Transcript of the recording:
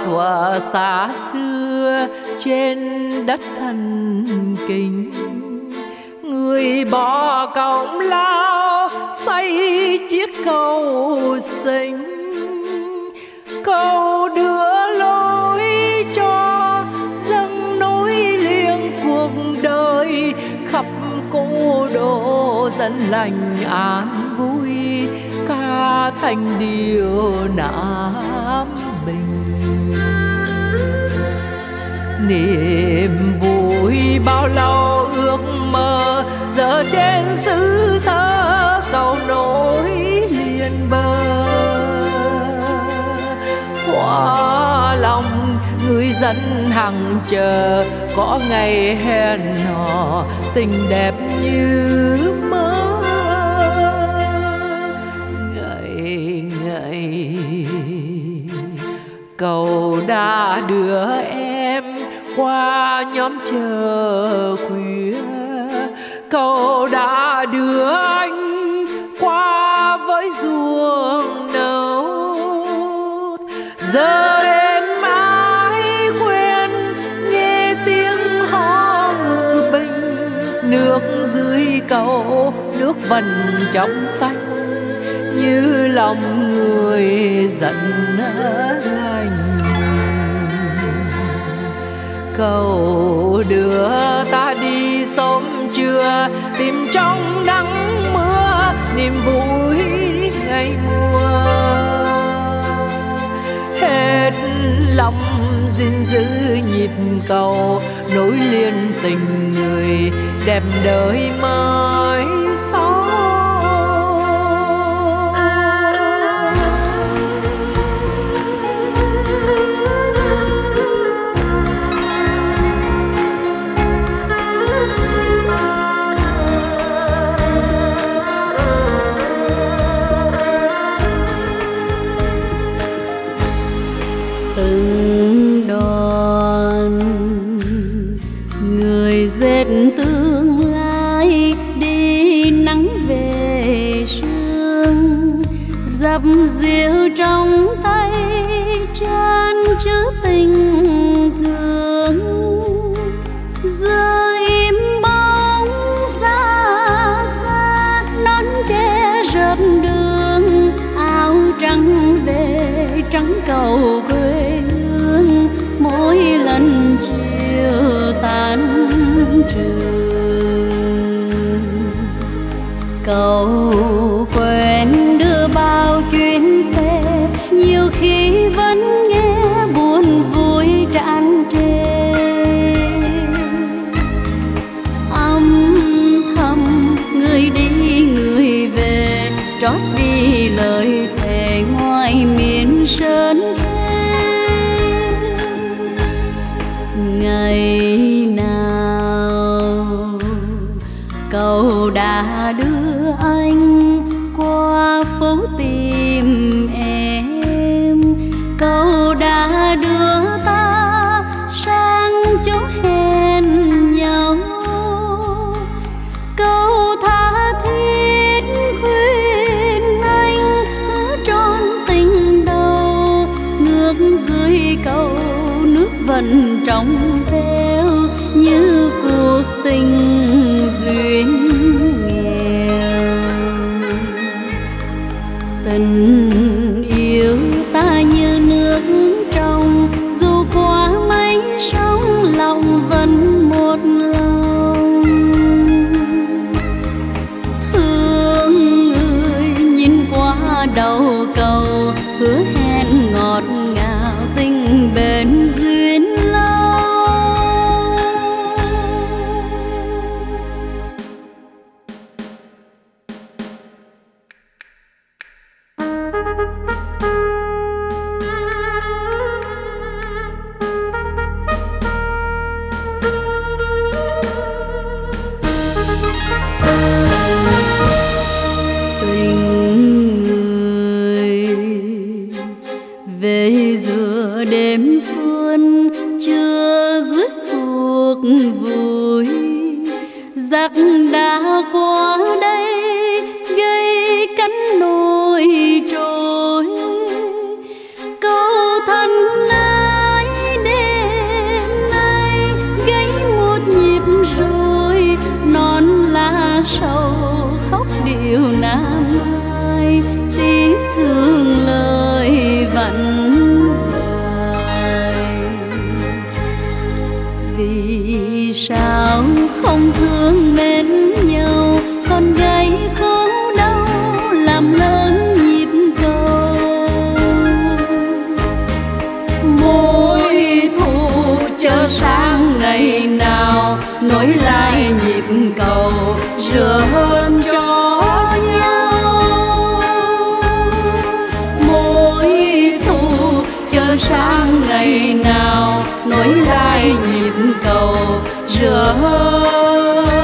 thuở xa xưa trên đất thần kinh, người bỏ công lao xây chiếc cầu xinh, cầu đưa lối cho dâng nối liền cuộc đời khắp cố đô dân lành an vui ca thành điệu Nam Bình. Niềm vui bao lâu ước mơ giờ trên xứ thơ cầu nối liền bờ, thỏa lòng người dân hằng chờ có ngày hẹn hò tình đẹp như mơ. Ngày ngày cầu đã đưa em qua nhóm chờ khuya, cầu đã đưa anh qua với ruộng nấu. Giờ em ai quên nghe tiếng hò ngự bình, nước dưới cầu nước vần trong xanh như lòng người giận lành. Cầu đưa ta đi sớm trưa tìm trong nắng mưa niềm vui ngày mùa. Hết lòng gìn giữ nhịp cầu nối liền tình người đẹp đời mới sau. Từng đoàn người dệt tương lai đi nắng về sương, dập dìu trong tay chan chứa tình thương. Giờ im bóng xa xa nón che rợp đường, áo trắng về trắng cầu quê hương. Mỗi lần chiều tan trường, cầu quên đưa bao chuyến xe, nhiều khi vẫn nghe buồn vui tràn trề. Âm thầm người đi người về, trót đi lời thề ngoài miền sơn thê. Ngày nào cầu đã đưa anh qua phố tìm em, cầu đã đưa ta sang chỗ hẹn nhau, cầu tha thiết khuyên anh hứa trọn tình đầu. Nước dưới cầu nước vẫn trong veo như cuộc tình duyên nghèo. Tình yêu ta như nước trong, dù qua mấy sóng lòng vẫn một lòng. Thương người nhìn qua đầu cầu, hứa hẹn ngọt ngào tình bền duyên lâu. Tình người về giữa đêm xuân chưa dứt cuộc vui, giặc đã qua đây gây cánh nổi trôi. Câu thân ái thương mến nhau, con gái khổ đau làm lỡ nhịp cầu. Mối thù chờ sang ngày nào, nối lại nhịp cầu rửa hơn cho nhau. Mối thù chờ sang ngày nào, nối lại nhịp cầu rửa hơn